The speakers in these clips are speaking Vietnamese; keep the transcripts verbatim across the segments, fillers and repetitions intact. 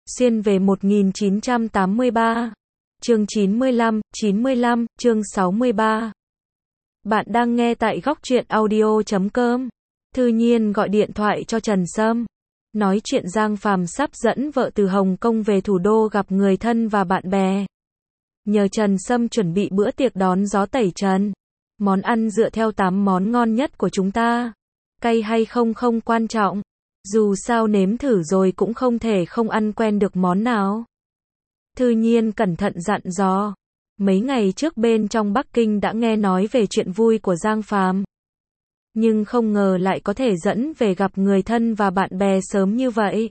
Xuyên về một nghìn chín trăm tám mươi ba. Chương chín mươi lăm, chín mươi lăm, chương sáu mươi ba. Bạn đang nghe tại góc truyện audio chấm com. Thư Nhiên gọi điện thoại cho Trần Sâm, nói chuyện Giang Phàm sắp dẫn vợ từ Hồng Kông về thủ đô gặp người thân và bạn bè. Nhờ Trần Sâm chuẩn bị bữa tiệc đón gió tẩy trần. Món ăn dựa theo tám món ngon nhất của chúng ta. Cay hay không không quan trọng. Dù sao nếm thử rồi cũng không thể không ăn quen được món nào. Thư Nhiên cẩn thận dặn dò. Mấy ngày trước bên trong Bắc Kinh đã nghe nói về chuyện vui của Giang Phàm, nhưng không ngờ lại có thể dẫn về gặp người thân và bạn bè sớm như vậy.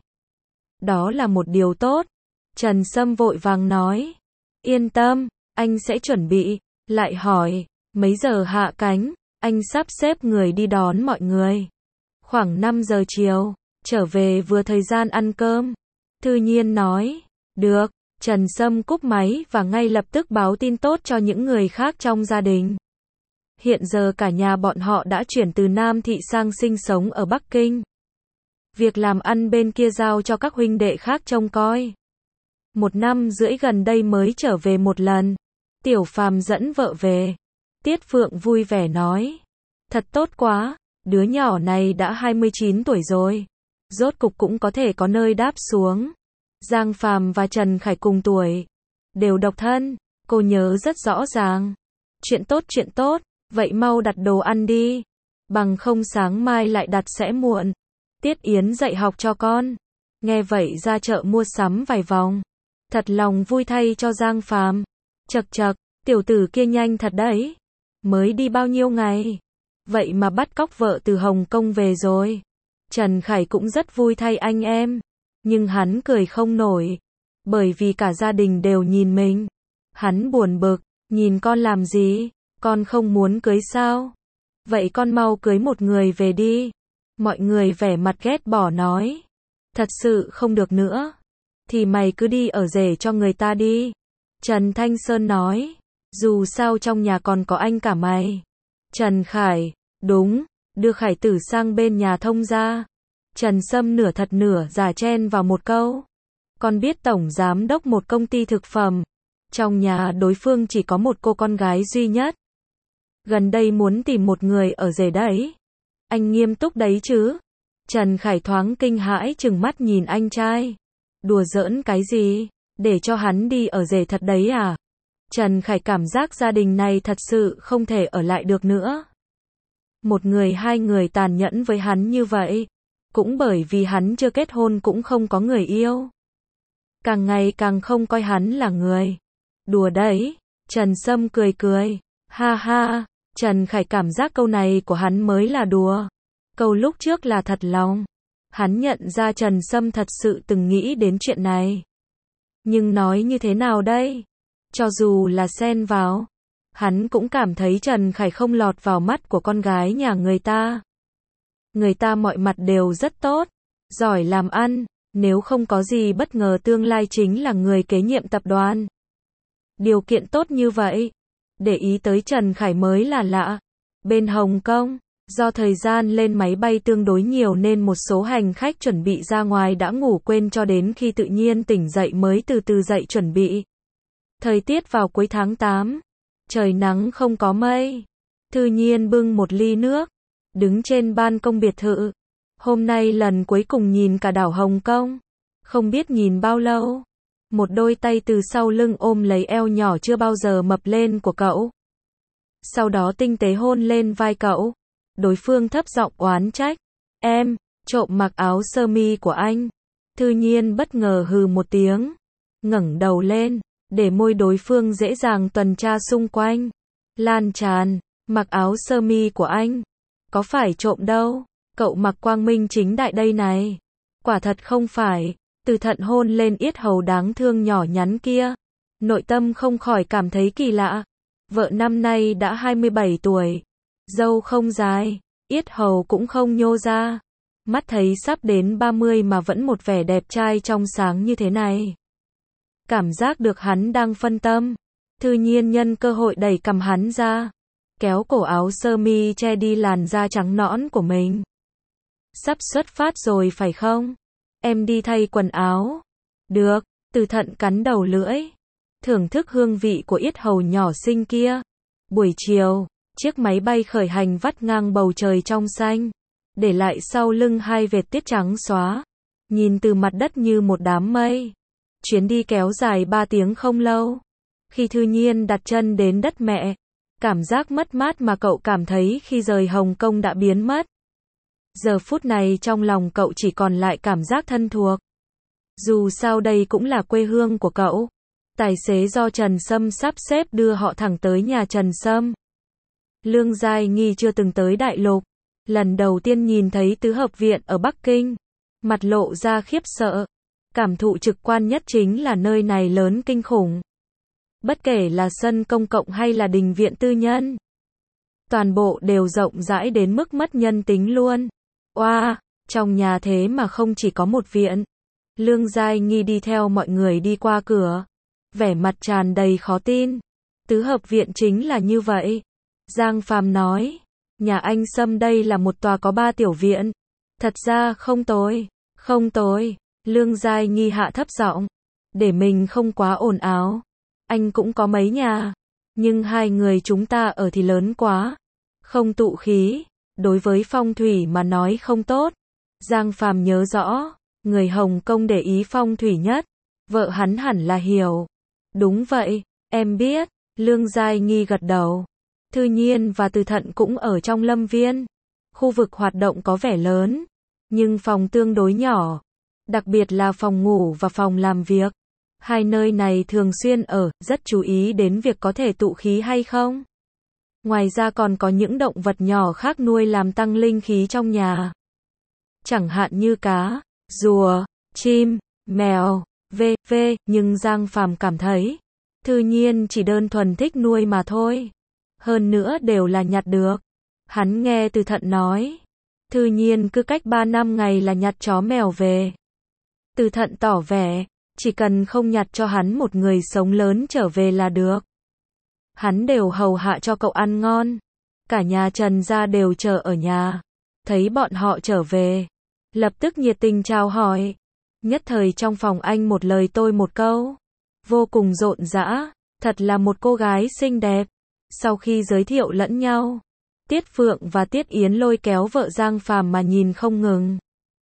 Đó là một điều tốt. Trần Sâm vội vàng nói. Yên tâm, anh sẽ chuẩn bị. Lại hỏi, mấy giờ hạ cánh? Anh sắp xếp người đi đón mọi người. Khoảng năm giờ chiều, trở về vừa thời gian ăn cơm. Thư Nhiên nói, được. Trần Sâm cúp máy và ngay lập tức báo tin tốt cho những người khác trong gia đình. Hiện giờ cả nhà bọn họ đã chuyển từ Nam Thị sang sinh sống ở Bắc Kinh. Việc làm ăn bên kia giao cho các huynh đệ khác trông coi. Một năm rưỡi gần đây mới trở về một lần. Tiểu Phàm dẫn vợ về. Tiết Phượng vui vẻ nói. Thật tốt quá, đứa nhỏ này đã hai mươi chín tuổi rồi. Rốt cục cũng có thể có nơi đáp xuống. Giang Phàm và Trần Khải cùng tuổi. Đều độc thân, cô nhớ rất rõ ràng. Chuyện tốt chuyện tốt, vậy mau đặt đồ ăn đi. Bằng không sáng mai lại đặt sẽ muộn. Tiết Yến dạy học cho con. Nghe vậy ra chợ mua sắm vài vòng. Thật lòng vui thay cho Giang Phàm. Chậc chậc, tiểu tử kia nhanh thật đấy. Mới đi bao nhiêu ngày. Vậy mà bắt cóc vợ từ Hồng Kông về rồi. Trần Khải cũng rất vui thay anh em. Nhưng hắn cười không nổi. Bởi vì cả gia đình đều nhìn mình. Hắn buồn bực, nhìn con làm gì? Con không muốn cưới sao? Vậy con mau cưới một người về đi. Mọi người vẻ mặt ghét bỏ nói. Thật sự không được nữa. Thì mày cứ đi ở rể cho người ta đi. Trần Thanh Sơn nói. Dù sao trong nhà còn có anh cả mày. Trần Khải, đúng, đưa Khải Tử sang bên nhà thông gia. Trần Sâm nửa thật nửa giả chen vào một câu. Con biết tổng giám đốc một công ty thực phẩm. Trong nhà đối phương chỉ có một cô con gái duy nhất. Gần đây muốn tìm một người ở rể đấy. Anh nghiêm túc đấy chứ? Trần Khải thoáng kinh hãi trừng mắt nhìn anh trai. Đùa giỡn cái gì? Để cho hắn đi ở rể thật đấy à? Trần Khải cảm giác gia đình này thật sự không thể ở lại được nữa. Một người hai người tàn nhẫn với hắn như vậy. Cũng bởi vì hắn chưa kết hôn cũng không có người yêu. Càng ngày càng không coi hắn là người. Đùa đấy. Trần Sâm cười cười. Ha ha. Trần Khải cảm giác câu này của hắn mới là đùa. Câu lúc trước là thật lòng. Hắn nhận ra Trần Sâm thật sự từng nghĩ đến chuyện này. Nhưng nói như thế nào đây? Cho dù là xen vào, hắn cũng cảm thấy Trần Khải không lọt vào mắt của con gái nhà người ta. Người ta mọi mặt đều rất tốt, giỏi làm ăn, nếu không có gì bất ngờ tương lai chính là người kế nhiệm tập đoàn. Điều kiện tốt như vậy, để ý tới Trần Khải mới là lạ. Bên Hồng Kông, do thời gian lên máy bay tương đối nhiều nên một số hành khách chuẩn bị ra ngoài đã ngủ quên cho đến khi tự nhiên tỉnh dậy mới từ từ dậy chuẩn bị. Thời tiết vào cuối tháng tám, trời nắng không có mây. Thư Nhiên bưng một ly nước, đứng trên ban công biệt thự. Hôm nay lần cuối cùng nhìn cả đảo Hồng Kông. Không biết nhìn bao lâu. Một đôi tay từ sau lưng ôm lấy eo nhỏ chưa bao giờ mập lên của cậu. Sau đó tinh tế hôn lên vai cậu. Đối phương thấp giọng oán trách. Em, trộm mặc áo sơ mi của anh. Thư Nhiên bất ngờ hừ một tiếng. Ngẩng đầu lên, để môi đối phương dễ dàng tuần tra xung quanh. Lan tràn, mặc áo sơ mi của anh. Có phải trộm đâu, cậu mặc quang minh chính đại đây này. Quả thật không phải. Từ thận hôn lên yết hầu đáng thương nhỏ nhắn kia. Nội tâm không khỏi cảm thấy kỳ lạ. Vợ năm nay đã hai mươi bảy tuổi. Râu không dài, yết hầu cũng không nhô ra. Mắt thấy sắp đến ba mươi mà vẫn một vẻ đẹp trai trong sáng như thế này. Cảm giác được hắn đang phân tâm. Thư Nhiên nhân cơ hội đẩy cằm hắn ra. Kéo cổ áo sơ mi che đi làn da trắng nõn của mình. Sắp xuất phát rồi phải không? Em đi thay quần áo. Được, Từ Thận cắn đầu lưỡi, thưởng thức hương vị của yết hầu nhỏ xinh kia. Buổi chiều, chiếc máy bay khởi hành vắt ngang bầu trời trong xanh, để lại sau lưng hai vệt tiết trắng xóa, nhìn từ mặt đất như một đám mây. Chuyến đi kéo dài ba tiếng không lâu. Khi Thư Nhiên đặt chân đến đất mẹ, cảm giác mất mát mà cậu cảm thấy khi rời Hồng Kông đã biến mất. Giờ phút này trong lòng cậu chỉ còn lại cảm giác thân thuộc. Dù sao đây cũng là quê hương của cậu. Tài xế do Trần Sâm sắp xếp đưa họ thẳng tới nhà Trần Sâm. Lương Giai Nghi chưa từng tới Đại Lục, lần đầu tiên nhìn thấy tứ hợp viện ở Bắc Kinh, mặt lộ ra khiếp sợ. Cảm thụ trực quan nhất chính là nơi này lớn kinh khủng. Bất kể là sân công cộng hay là đình viện tư nhân, toàn bộ đều rộng rãi đến mức mất nhân tính luôn. Oa, wow, trong nhà thế mà không chỉ có một viện. Lương Giai Nghi đi theo mọi người đi qua cửa, vẻ mặt tràn đầy khó tin. Tứ hợp viện chính là như vậy. Giang Phàm nói, nhà anh Sâm đây là một tòa có ba tiểu viện. Thật ra không tồi, không tồi. Lương Giai Nghi hạ thấp giọng, để mình không quá ồn ào. Anh cũng có mấy nhà, nhưng hai người chúng ta ở thì lớn quá, không tụ khí, đối với phong thủy mà nói không tốt. Giang Phàm nhớ rõ, người Hồng Kông để ý phong thủy nhất, vợ hắn hẳn là hiểu. Đúng vậy, em biết. Lương Giai Nghi gật đầu. Thư Nhiên và Từ Thận cũng ở trong lâm viên. Khu vực hoạt động có vẻ lớn, nhưng phòng tương đối nhỏ, đặc biệt là phòng ngủ và phòng làm việc. Hai nơi này thường xuyên ở, rất chú ý đến việc có thể tụ khí hay không. Ngoài ra còn có những động vật nhỏ khác nuôi làm tăng linh khí trong nhà. Chẳng hạn như cá, rùa, chim, mèo, vân vân, nhưng Giang Phàm cảm thấy, Thư Nhiên chỉ đơn thuần thích nuôi mà thôi. Hơn nữa đều là nhặt được. Hắn nghe Từ Thận nói, Thư Nhiên cứ cách ba năm ngày là nhặt chó mèo về. Từ Thận tỏ vẻ, chỉ cần không nhặt cho hắn một người sống lớn trở về là được. Hắn đều hầu hạ cho cậu ăn ngon. Cả nhà Trần gia đều chờ ở nhà. Thấy bọn họ trở về, lập tức nhiệt tình chào hỏi. Nhất thời trong phòng anh một lời tôi một câu, vô cùng rộn rã. Thật là một cô gái xinh đẹp. Sau khi giới thiệu lẫn nhau, Tiết Phượng và Tiết Yến lôi kéo vợ Giang Phàm mà nhìn không ngừng.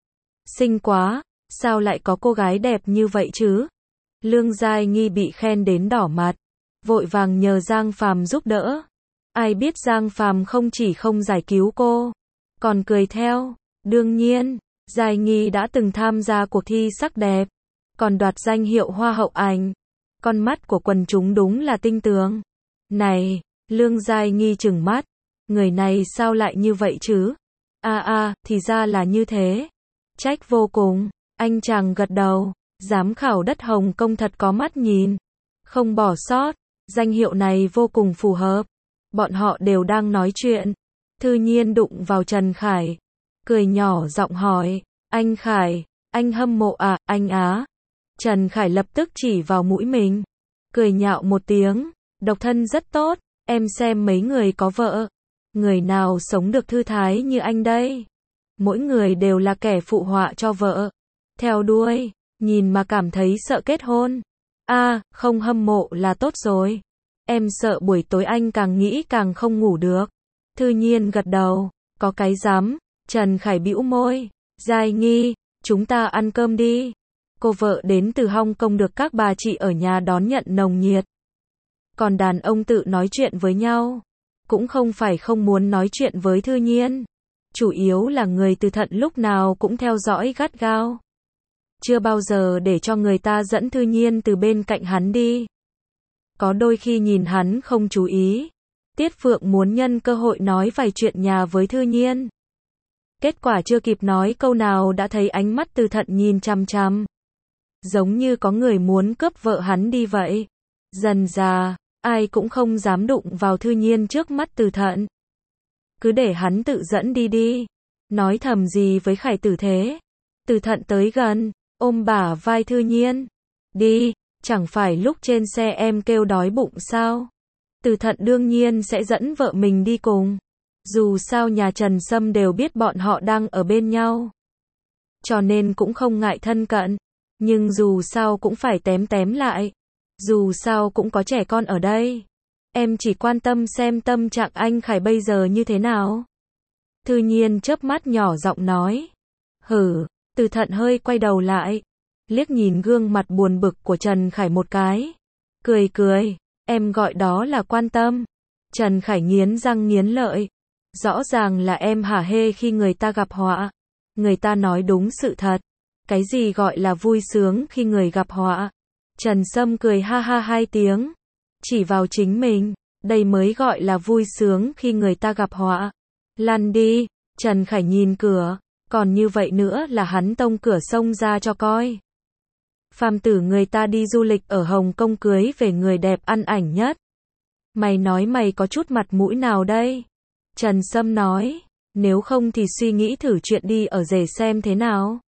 Xinh quá, sao lại có cô gái đẹp như vậy chứ? Lương Giai Nghi bị khen đến đỏ mặt, vội vàng nhờ Giang Phàm giúp đỡ. Ai biết Giang Phàm không chỉ không giải cứu cô, còn cười theo. Đương nhiên, Giai Nghi đã từng tham gia cuộc thi sắc đẹp, còn đoạt danh hiệu Hoa hậu ảnh. Con mắt của quần chúng đúng là tinh tường. Này, Lương Giai Nghi trừng mắt, người này sao lại như vậy chứ? A a, thì ra là như thế. Trách vô cùng. Anh chàng gật đầu. Giám khảo đất Hồng Kông thật có mắt nhìn, không bỏ sót. Danh hiệu này vô cùng phù hợp. Bọn họ đều đang nói chuyện. Thư Nhiên đụng vào Trần Khải, cười nhỏ giọng hỏi, anh Khải, anh hâm mộ à, anh á? Trần Khải lập tức chỉ vào mũi mình, cười nhạo một tiếng, độc thân rất tốt, em xem mấy người có vợ, người nào sống được thư thái như anh đây? Mỗi người đều là kẻ phụ họa cho vợ, theo đuôi, nhìn mà cảm thấy sợ kết hôn. A, à, không hâm mộ là tốt rồi. Em sợ buổi tối anh càng nghĩ càng không ngủ được. Thư Nhiên gật đầu, có cái dám. Trần Khải bĩu môi, Giai Nghi, chúng ta ăn cơm đi. Cô vợ đến từ Hong Kong được các bà chị ở nhà đón nhận nồng nhiệt. Còn đàn ông tự nói chuyện với nhau, cũng không phải không muốn nói chuyện với Thư Nhiên. Chủ yếu là người Từ Thận lúc nào cũng theo dõi gắt gao. Chưa bao giờ để cho người ta dẫn Thư Nhiên từ bên cạnh hắn đi. Có đôi khi nhìn hắn không chú ý, Tiết Phượng muốn nhân cơ hội nói vài chuyện nhà với Thư Nhiên. Kết quả chưa kịp nói câu nào đã thấy ánh mắt Từ Thận nhìn chằm chằm. Giống như có người muốn cướp vợ hắn đi vậy. Dần dà, ai cũng không dám đụng vào Thư Nhiên trước mắt Từ Thận. Cứ để hắn tự dẫn đi đi. Nói thầm gì với Khải Tử thế? Từ Thận tới gần, ôm bả vai Thư Nhiên. Đi, chẳng phải lúc trên xe em kêu đói bụng sao? Từ Thận đương nhiên sẽ dẫn vợ mình đi cùng. Dù sao nhà Trần Sâm đều biết bọn họ đang ở bên nhau, cho nên cũng không ngại thân cận. Nhưng dù sao cũng phải tém tém lại. Dù sao cũng có trẻ con ở đây. Em chỉ quan tâm xem tâm trạng anh Khải bây giờ như thế nào. Thư Nhiên chớp mắt nhỏ giọng nói. Hử, Từ Thận hơi quay đầu lại. Liếc nhìn gương mặt buồn bực của Trần Khải một cái. Cười cười, em gọi đó là quan tâm. Trần Khải nghiến răng nghiến lợi. Rõ ràng là em hả hê khi người ta gặp họa. Người ta nói đúng sự thật. Cái gì gọi là vui sướng khi người gặp họa? Trần Sâm cười ha ha hai tiếng. Chỉ vào chính mình. Đây mới gọi là vui sướng khi người ta gặp họa. Lăn đi. Trần Khải nhìn cửa. Còn như vậy nữa là hắn tông cửa sông ra cho coi. Phàm tử người ta đi du lịch ở Hồng Kông cưới về người đẹp ăn ảnh nhất. Mày nói mày có chút mặt mũi nào đây? Trần Sâm nói. Nếu không thì suy nghĩ thử chuyện đi ở rể xem thế nào.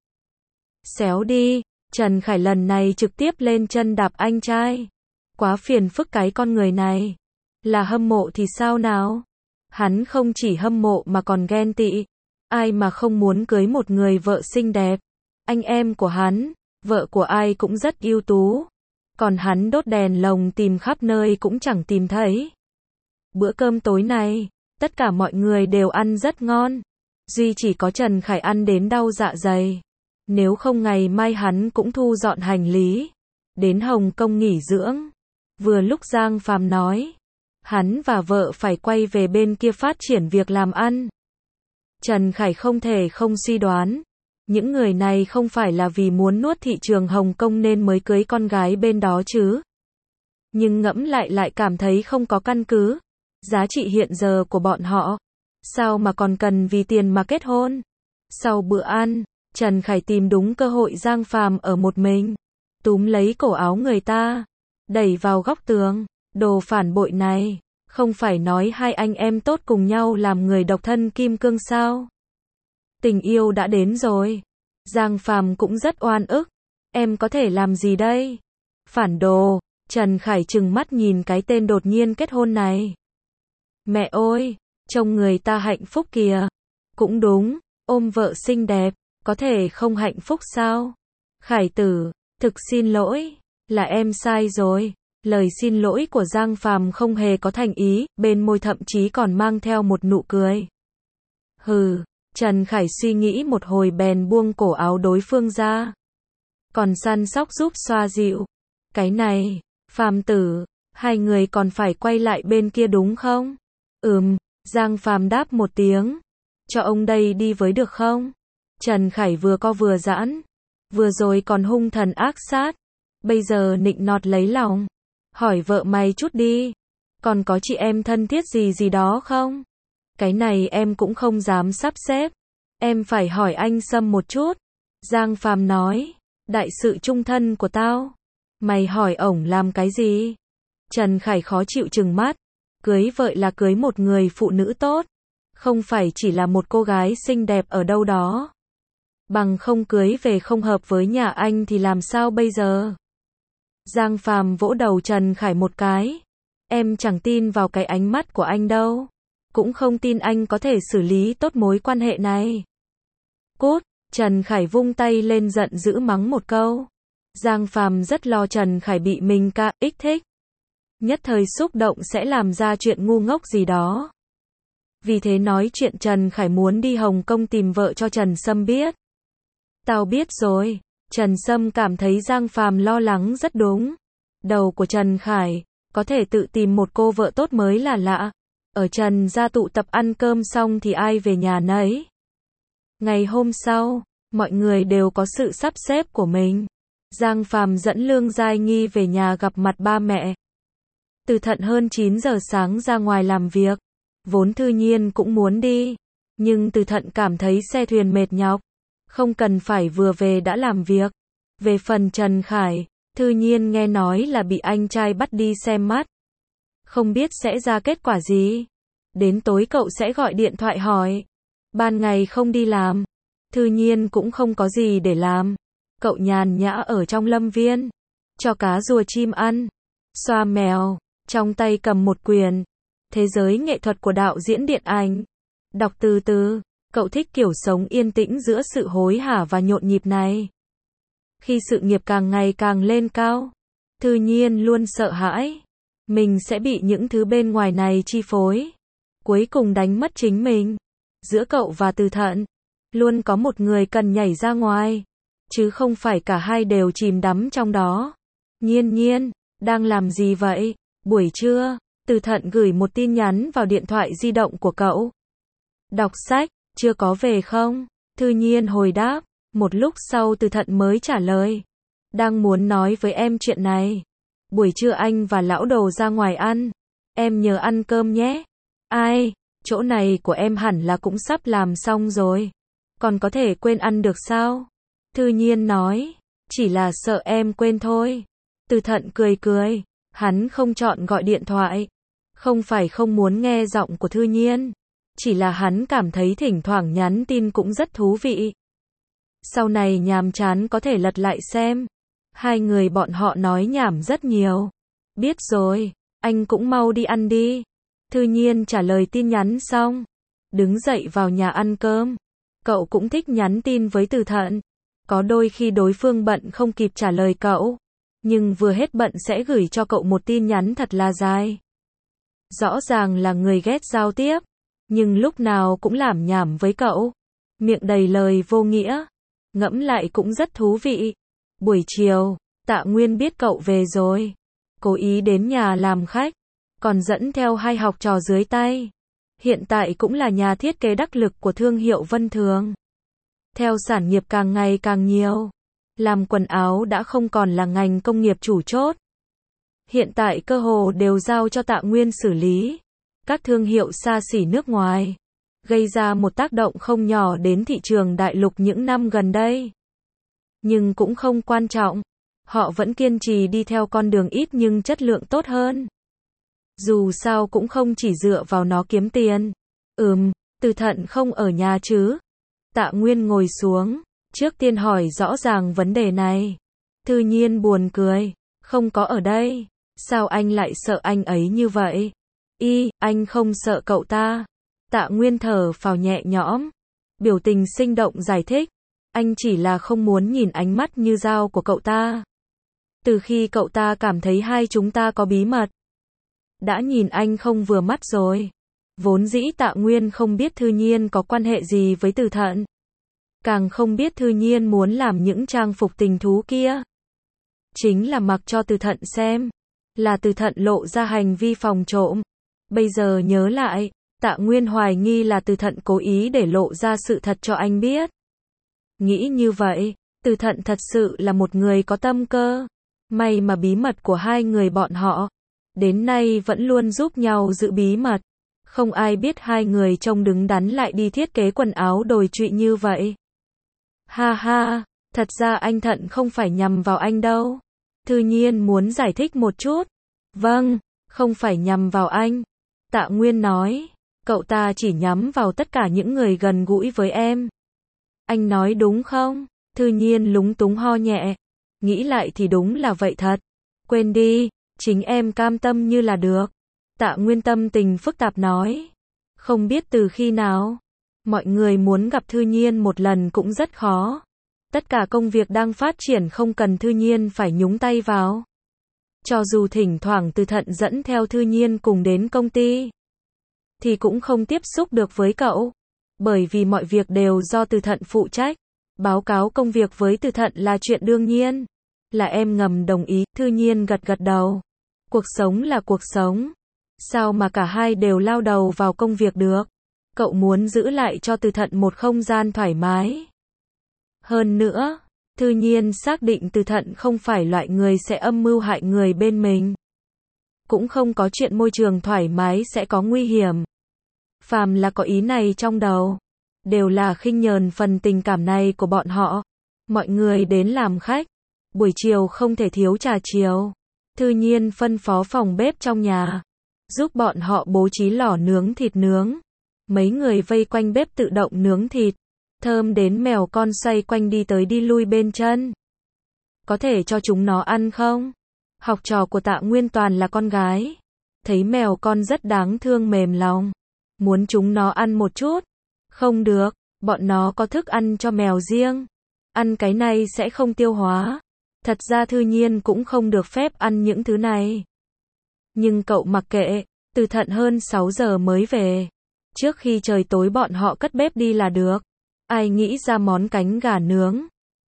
Xéo đi. Trần Khải lần này trực tiếp lên chân đạp anh trai. Quá phiền phức cái con người này. Là hâm mộ thì sao nào? Hắn không chỉ hâm mộ mà còn ghen tị. Ai mà không muốn cưới một người vợ xinh đẹp. Anh em của hắn, vợ của ai cũng rất ưu tú. Còn hắn đốt đèn lồng tìm khắp nơi cũng chẳng tìm thấy. Bữa cơm tối này, tất cả mọi người đều ăn rất ngon. Duy chỉ có Trần Khải ăn đến đau dạ dày. Nếu không ngày mai hắn cũng thu dọn hành lý. Đến Hồng Kông nghỉ dưỡng. Vừa lúc Giang Phàm nói. Hắn và vợ phải quay về bên kia phát triển việc làm ăn. Trần Khải không thể không suy đoán. Những người này không phải là vì muốn nuốt thị trường Hồng Kông nên mới cưới con gái bên đó chứ. Nhưng ngẫm lại lại cảm thấy không có căn cứ. Giá trị hiện giờ của bọn họ. Sao mà còn cần vì tiền mà kết hôn? Sau bữa ăn, Trần Khải tìm đúng cơ hội Giang Phàm ở một mình. Túm lấy cổ áo người ta. Đẩy vào góc tường. Đồ phản bội này. Không phải nói hai anh em tốt cùng nhau làm người độc thân kim cương sao? Tình yêu đã đến rồi. Giang Phàm cũng rất oan ức. Em có thể làm gì đây? Phản đồ. Trần Khải trừng mắt nhìn cái tên đột nhiên kết hôn này. Mẹ ơi, trông người ta hạnh phúc kìa. Cũng đúng, ôm vợ xinh đẹp, có thể không hạnh phúc sao? Khải tử, thực xin lỗi, là em sai rồi. Lời xin lỗi của Giang Phàm không hề có thành ý, bên môi thậm chí còn mang theo một nụ cười. Hừ, Trần Khải suy nghĩ một hồi bèn buông cổ áo đối phương ra. Còn săn sóc giúp xoa dịu. Cái này, Phàm tử, hai người còn phải quay lại bên kia đúng không? Ừm, Giang Phàm đáp một tiếng. Cho ông đây đi với được không? Trần Khải vừa co vừa giãn. Vừa rồi còn hung thần ác sát. Bây giờ nịnh nọt lấy lòng. Hỏi vợ mày chút đi. Còn có chị em thân thiết gì gì đó không? Cái này em cũng không dám sắp xếp. Em phải hỏi anh Sâm một chút. Giang Phàm nói. Đại sự chung thân của tao. Mày hỏi ổng làm cái gì? Trần Khải khó chịu trừng mắt. Cưới vợ là cưới một người phụ nữ tốt. Không phải chỉ là một cô gái xinh đẹp ở đâu đó. Bằng không cưới về không hợp với nhà anh thì làm sao bây giờ? Giang Phàm vỗ đầu Trần Khải một cái. Em chẳng tin vào cái ánh mắt của anh đâu. Cũng không tin anh có thể xử lý tốt mối quan hệ này. Cút, Trần Khải vung tay lên giận dữ mắng một câu. Giang Phàm rất lo Trần Khải bị mình ca ích thích. Nhất thời xúc động sẽ làm ra chuyện ngu ngốc gì đó. Vì thế nói chuyện Trần Khải muốn đi Hồng Kông tìm vợ cho Trần Sâm biết. Tao biết rồi. Trần Sâm cảm thấy Giang Phàm lo lắng rất đúng. Đầu của Trần Khải, có thể tự tìm một cô vợ tốt mới là lạ. Ở Trần gia tụ tập ăn cơm xong thì ai về nhà nấy. Ngày hôm sau, mọi người đều có sự sắp xếp của mình. Giang Phàm dẫn Lương Giai Nghi về nhà gặp mặt ba mẹ. Từ Thận hơn chín giờ sáng ra ngoài làm việc. Vốn Thư Nhiên cũng muốn đi. Nhưng Từ Thận cảm thấy xe thuyền mệt nhọc. Không cần phải vừa về đã làm việc. Về phần Trần Khải, Thư Nhiên nghe nói là bị anh trai bắt đi xem mắt. Không biết sẽ ra kết quả gì. Đến tối cậu sẽ gọi điện thoại hỏi. Ban ngày không đi làm. Thư Nhiên cũng không có gì để làm. Cậu nhàn nhã ở trong lâm viên. Cho cá rùa chim ăn. Xoa mèo. Trong tay cầm một quyển. Thế giới nghệ thuật của đạo diễn điện ảnh. Đọc từ từ. Cậu thích kiểu sống yên tĩnh giữa sự hối hả và nhộn nhịp này. Khi sự nghiệp càng ngày càng lên cao, Thư Nhiên luôn sợ hãi mình sẽ bị những thứ bên ngoài này chi phối, cuối cùng đánh mất chính mình. Giữa cậu và Từ Thận, luôn có một người cần nhảy ra ngoài, chứ không phải cả hai đều chìm đắm trong đó. Nhiên Nhiên, đang làm gì vậy? Buổi trưa, Từ Thận gửi một tin nhắn vào điện thoại di động của cậu. Đọc sách, chưa có về không? Thư Nhiên hồi đáp, một lúc sau Từ Thận mới trả lời. Đang muốn nói với em chuyện này. Buổi trưa anh và lão Đồ ra ngoài ăn. Em nhớ ăn cơm nhé. Ai, chỗ này của em hẳn là cũng sắp làm xong rồi. Còn có thể quên ăn được sao? Thư Nhiên nói, chỉ là sợ em quên thôi. Từ Thận cười cười, hắn không chọn gọi điện thoại. Không phải không muốn nghe giọng của Thư Nhiên, chỉ là hắn cảm thấy thỉnh thoảng nhắn tin cũng rất thú vị. Sau này nhàm chán có thể lật lại xem. Hai người bọn họ nói nhảm rất nhiều. Biết rồi, anh cũng mau đi ăn đi. Thư Nhiên trả lời tin nhắn xong, đứng dậy vào nhà ăn cơm. Cậu cũng thích nhắn tin với Từ Thận. Có đôi khi đối phương bận không kịp trả lời cậu, nhưng vừa hết bận sẽ gửi cho cậu một tin nhắn thật là dài. Rõ ràng là người ghét giao tiếp, nhưng lúc nào cũng lảm nhảm với cậu, miệng đầy lời vô nghĩa. Ngẫm lại cũng rất thú vị. Buổi chiều, Tạ Nguyên biết cậu về rồi, cố ý đến nhà làm khách, còn dẫn theo hai học trò dưới tay. Hiện tại cũng là nhà thiết kế đắc lực của thương hiệu Vân Thường. Theo sản nghiệp càng ngày càng nhiều, làm quần áo đã không còn là ngành công nghiệp chủ chốt. Hiện tại cơ hồ đều giao cho Tạ Nguyên xử lý. Các thương hiệu xa xỉ nước ngoài, gây ra một tác động không nhỏ đến thị trường đại lục những năm gần đây. Nhưng cũng không quan trọng, họ vẫn kiên trì đi theo con đường ít nhưng chất lượng tốt hơn. Dù sao cũng không chỉ dựa vào nó kiếm tiền. Ừm, Từ Thận không ở nhà chứ? Tạ Nguyên ngồi xuống, trước tiên hỏi rõ ràng vấn đề này. Thư Nhiên buồn cười, không có ở đây. Sao anh lại sợ anh ấy như vậy? Y, anh không sợ cậu ta. Tạ Nguyên thở phào nhẹ nhõm, biểu tình sinh động giải thích. Anh chỉ là không muốn nhìn ánh mắt như dao của cậu ta. Từ khi cậu ta cảm thấy hai chúng ta có bí mật, đã nhìn anh không vừa mắt rồi. Vốn dĩ Tạ Nguyên không biết Thư Nhiên có quan hệ gì với Từ Thận, càng không biết Thư Nhiên muốn làm những trang phục tình thú kia. Chính là mặc cho Từ Thận xem, là Từ Thận lộ ra hành vi phòng trộm. Bây giờ nhớ lại, Tạ Nguyên hoài nghi là Từ Thận cố ý để lộ ra sự thật cho anh biết. Nghĩ như vậy, Từ Thận thật sự là một người có tâm cơ. May mà bí mật của hai người bọn họ đến nay vẫn luôn giúp nhau giữ bí mật. Không ai biết hai người trông đứng đắn lại đi thiết kế quần áo đồi trụy như vậy. Ha ha, thật ra anh Thận không phải nhằm vào anh đâu. Thư Nhiên muốn giải thích một chút. Vâng, không phải nhằm vào anh. Tạ Nguyên nói, cậu ta chỉ nhắm vào tất cả những người gần gũi với em. Anh nói đúng không? Thư Nhiên lúng túng ho nhẹ. Nghĩ lại thì đúng là vậy thật. Quên đi, chính em cam tâm như là được. Tạ Nguyên tâm tình phức tạp nói. Không biết từ khi nào, mọi người muốn gặp Thư Nhiên một lần cũng rất khó. Tất cả công việc đang phát triển không cần Thư Nhiên phải nhúng tay vào. Cho dù thỉnh thoảng Từ Thận dẫn theo Thư Nhiên cùng đến công ty, thì cũng không tiếp xúc được với cậu. Bởi vì mọi việc đều do Từ Thận phụ trách. Báo cáo công việc với Từ Thận là chuyện đương nhiên. Là em ngầm đồng ý. Thư Nhiên gật gật đầu. Cuộc sống là cuộc sống. Sao mà cả hai đều lao đầu vào công việc được? Cậu muốn giữ lại cho Từ Thận một không gian thoải mái. Hơn nữa, Thư Nhiên xác định Từ Thận không phải loại người sẽ âm mưu hại người bên mình. Cũng không có chuyện môi trường thoải mái sẽ có nguy hiểm. Phàm là có ý này trong đầu, đều là khinh nhờn phần tình cảm này của bọn họ. Mọi người đến làm khách, buổi chiều không thể thiếu trà chiều. Thư Nhiên phân phó phòng bếp trong nhà, giúp bọn họ bố trí lò nướng thịt nướng. Mấy người vây quanh bếp tự động nướng thịt, thơm đến mèo con xoay quanh đi tới đi lui bên chân. Có thể cho chúng nó ăn không? Học trò của Tạ Nguyên toàn là con gái. Thấy mèo con rất đáng thương mềm lòng, muốn chúng nó ăn một chút. Không được, bọn nó có thức ăn cho mèo riêng. ăn cái này sẽ không tiêu hóa. Thật ra Thư Nhiên cũng không được phép ăn những thứ này. Nhưng cậu mặc kệ, Từ Thận hơn sáu giờ mới về. Trước khi trời tối bọn họ cất bếp đi là được. Ai nghĩ ra món cánh gà nướng.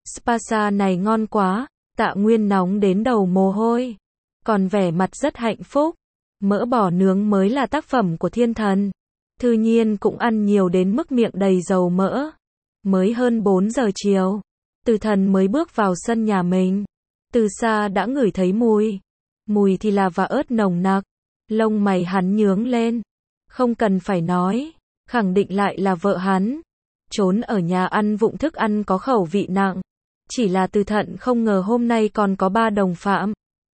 Spasa này ngon quá, Tạ Nguyên nóng đến đầu mồ hôi. Còn vẻ mặt rất hạnh phúc. Mỡ bò nướng mới là tác phẩm của thiên thần. Thư Nhiên cũng ăn nhiều đến mức miệng đầy dầu mỡ. Mới hơn bốn giờ chiều. Từ Thần mới bước vào sân nhà mình. Từ xa đã ngửi thấy mùi. Mùi thì là và ớt nồng nặc. Lông mày hắn nhướng lên. Không cần phải nói. Khẳng định lại là vợ hắn. Trốn ở nhà ăn vụng thức ăn có khẩu vị nặng. Chỉ là Từ Thận không ngờ hôm nay còn có ba đồng phạm.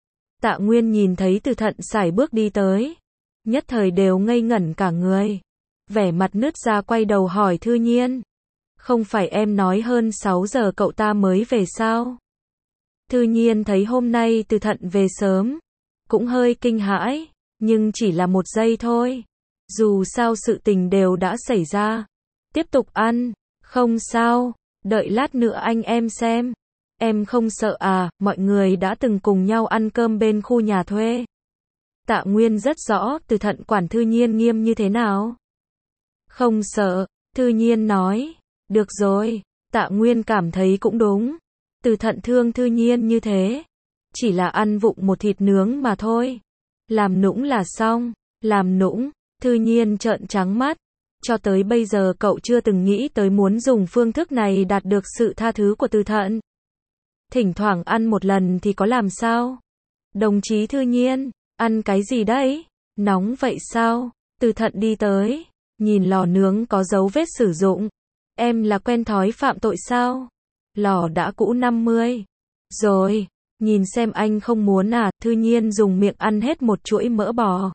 Tạ Nguyên nhìn thấy Từ Thận sải bước đi tới. Nhất thời đều ngây ngẩn cả người. Vẻ mặt nứt ra quay đầu hỏi Thư Nhiên. Không phải em nói hơn sáu giờ cậu ta mới về sao? Thư Nhiên thấy hôm nay Từ Thận về sớm. Cũng hơi kinh hãi. Nhưng chỉ là một giây thôi. Dù sao sự tình đều đã xảy ra. Tiếp tục ăn. Không sao. Đợi lát nữa anh em xem. Em không sợ à, mọi người đã từng cùng nhau ăn cơm bên khu nhà thuê. Tạ Nguyên rất rõ Từ Thận quản Thư Nhiên nghiêm như thế nào. Không sợ, Thư Nhiên nói. Được rồi, Tạ Nguyên cảm thấy cũng đúng. Từ Thận thương Thư Nhiên như thế. Chỉ là ăn vụng một thịt nướng mà thôi. Làm nũng là xong. Làm nũng, Thư Nhiên trợn trắng mắt. Cho tới bây giờ cậu chưa từng nghĩ tới muốn dùng phương thức này đạt được sự tha thứ của Từ Thận. Thỉnh thoảng ăn một lần thì có làm sao? Đồng chí Thư Nhiên, ăn cái gì đấy? Nóng vậy sao? Từ Thận đi tới, nhìn lò nướng có dấu vết sử dụng. Em là quen thói phạm tội sao? Lò đã cũ năm mươi. Rồi, nhìn xem anh không muốn à? Thư Nhiên dùng miệng ăn hết một chuỗi mỡ bò.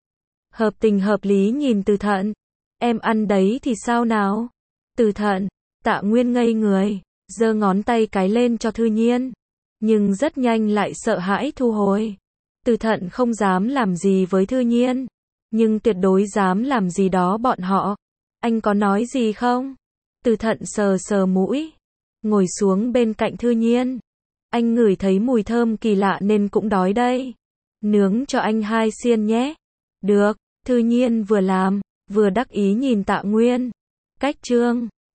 Hợp tình hợp lý nhìn Từ Thận. Em ăn đấy thì sao nào? Từ Thận, Tạ Nguyên ngây người, giơ ngón tay cái lên cho Thư Nhiên. Nhưng rất nhanh lại sợ hãi thu hồi. Từ Thận không dám làm gì với Thư Nhiên. Nhưng tuyệt đối dám làm gì đó bọn họ. Anh có nói gì không? Từ Thận sờ sờ mũi. Ngồi xuống bên cạnh Thư Nhiên. Anh ngửi thấy mùi thơm kỳ lạ nên cũng đói đây. Nướng cho anh hai xiên nhé. Được, Thư Nhiên vừa làm, vừa đắc ý nhìn Tạ Nguyên. Cách chương